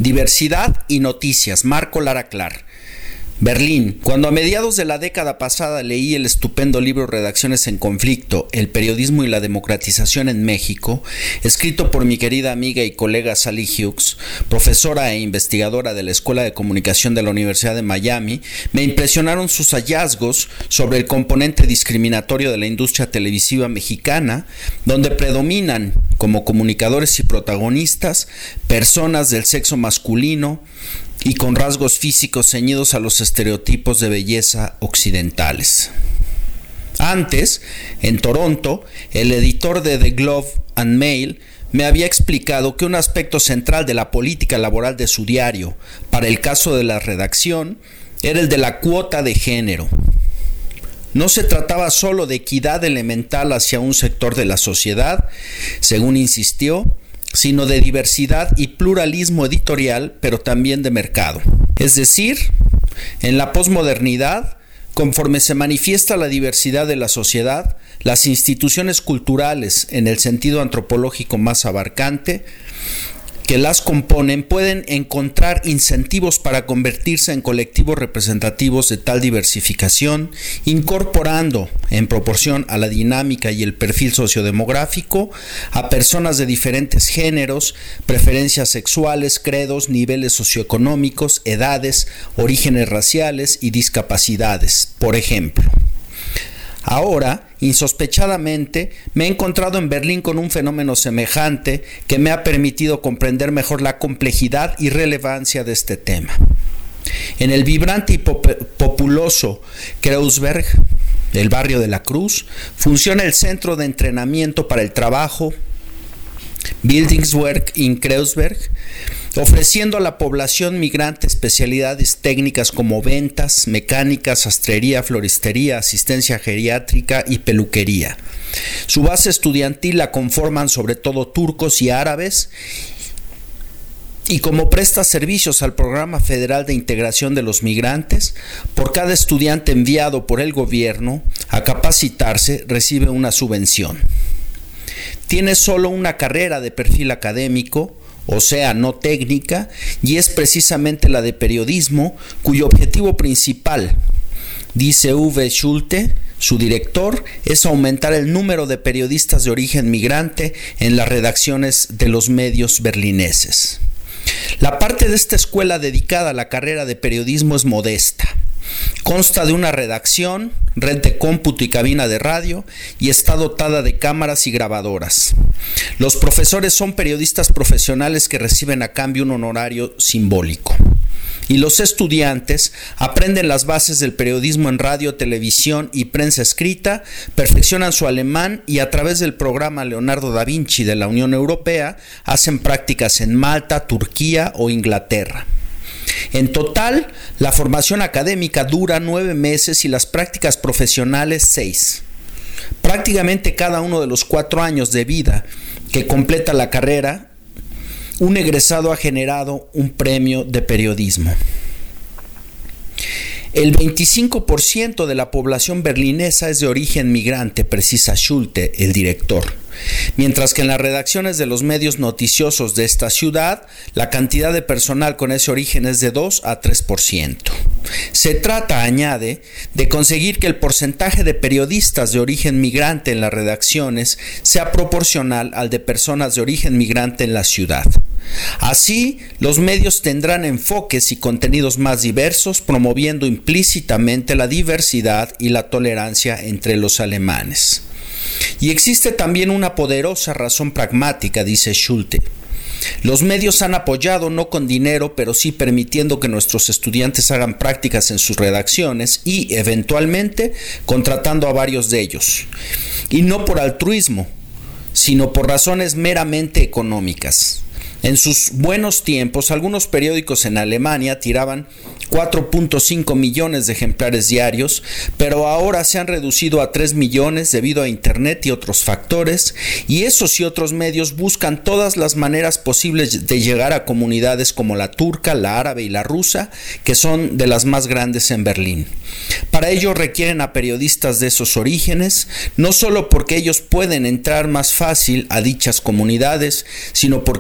Diversidad y noticias, Marco Lara Clar. Berlín. Cuando a mediados de la década pasada leí el estupendo libro Redacciones en Conflicto, el periodismo y la democratización en México, escrito por mi querida amiga y colega Sally Hughes, profesora e investigadora de la Escuela de Comunicación de la Universidad de Miami, me impresionaron sus hallazgos sobre el componente discriminatorio de la industria televisiva mexicana, donde predominan como comunicadores y protagonistas personas del sexo masculino y con rasgos físicos ceñidos a los estereotipos de belleza occidentales. Antes, en Toronto, el editor de The Globe and Mail me había explicado que un aspecto central de la política laboral de su diario, para el caso de la redacción, era el de la cuota de género. No se trataba solo de equidad elemental hacia un sector de la sociedad, según insistió, sino de diversidad y pluralismo editorial, pero también de mercado. Es decir, en la posmodernidad, conforme se manifiesta la diversidad de la sociedad, las instituciones culturales, en el sentido antropológico más abarcante, que las componen pueden encontrar incentivos para convertirse en colectivos representativos de tal diversificación, incorporando, en proporción a la dinámica y el perfil sociodemográfico, a personas de diferentes géneros, preferencias sexuales, credos, niveles socioeconómicos, edades, orígenes raciales y discapacidades, por ejemplo. Ahora, insospechadamente, me he encontrado en Berlín con un fenómeno semejante que me ha permitido comprender mejor la complejidad y relevancia de este tema. En el vibrante y populoso Kreuzberg, el barrio de la Cruz, funciona el Centro de Entrenamiento para el Trabajo, Bildungswerk in Kreuzberg, ofreciendo a la población migrante especialidades técnicas como ventas, mecánica, sastrería, floristería, asistencia geriátrica y peluquería. Su base estudiantil la conforman sobre todo turcos y árabes, y como presta servicios al Programa Federal de Integración de los Migrantes, por cada estudiante enviado por el gobierno a capacitarse recibe una subvención. Tiene solo una carrera de perfil académico, o sea, no técnica, y es precisamente la de periodismo, cuyo objetivo principal, dice Uwe Schulte, su director, es aumentar el número de periodistas de origen migrante en las redacciones de los medios berlineses. La parte de esta escuela dedicada a la carrera de periodismo es modesta. Consta de una redacción, red de cómputo y cabina de radio, y está dotada de cámaras y grabadoras. Los profesores son periodistas profesionales que reciben a cambio un honorario simbólico. Y los estudiantes aprenden las bases del periodismo en radio, televisión y prensa escrita, perfeccionan su alemán y a través del programa Leonardo da Vinci de la Unión Europea hacen prácticas en Malta, Turquía o Inglaterra. En total, la formación académica dura 9 meses y las prácticas profesionales 6. Prácticamente cada uno de los 4 años de vida que completa la carrera, un egresado ha generado un premio de periodismo. El 25% de la población berlinesa es de origen migrante, precisa Schulte, el director. Mientras que en las redacciones de los medios noticiosos de esta ciudad, la cantidad de personal con ese origen es de 2 a 3%. Se trata, añade, de conseguir que el porcentaje de periodistas de origen migrante en las redacciones sea proporcional al de personas de origen migrante en la ciudad. Así, los medios tendrán enfoques y contenidos más diversos, promoviendo implícitamente la diversidad y la tolerancia entre los alemanes. Y existe también una poderosa razón pragmática, dice Schulte. Los medios han apoyado no con dinero, pero sí permitiendo que nuestros estudiantes hagan prácticas en sus redacciones y, eventualmente, contratando a varios de ellos. Y no por altruismo, sino por razones meramente económicas. En sus buenos tiempos, algunos periódicos en Alemania tiraban 4.5 millones de ejemplares diarios, pero ahora se han reducido a 3 millones debido a Internet y otros factores, y esos y otros medios buscan todas las maneras posibles de llegar a comunidades como la turca, la árabe y la rusa, que son de las más grandes en Berlín. Para ello requieren a periodistas de esos orígenes, no solo porque ellos pueden entrar más fácil a dichas comunidades, sino porque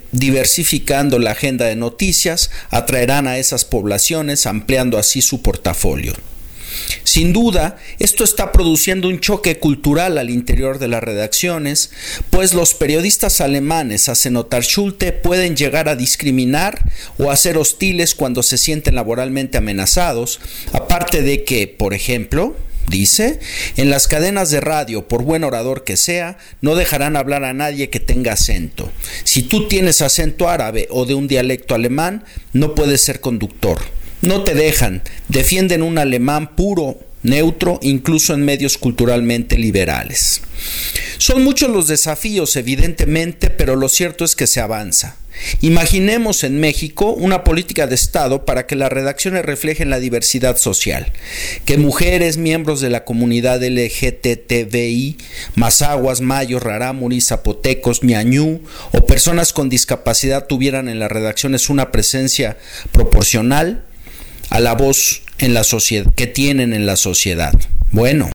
diversificando la agenda de noticias, atraerán a esas poblaciones, ampliando así su portafolio. Sin duda, esto está produciendo un choque cultural al interior de las redacciones, pues los periodistas alemanes, hace notar Schulte, pueden llegar a discriminar o a ser hostiles cuando se sienten laboralmente amenazados, aparte de que, por ejemplo, dice, en las cadenas de radio, por buen orador que sea, no dejarán hablar a nadie que tenga acento. Si tú tienes acento árabe o de un dialecto alemán, no puedes ser conductor. No te dejan, defienden un alemán puro, neutro, incluso en medios culturalmente liberales. Son muchos los desafíos, evidentemente, pero lo cierto es que se avanza. Imaginemos en México una política de Estado para que las redacciones reflejen la diversidad social, que mujeres, miembros de la comunidad LGTBI, mazahuas, mayos, rarámuris, zapotecos, ñañú o personas con discapacidad tuvieran en las redacciones una presencia proporcional a la voz en la sociedad que tienen en la sociedad. Bueno,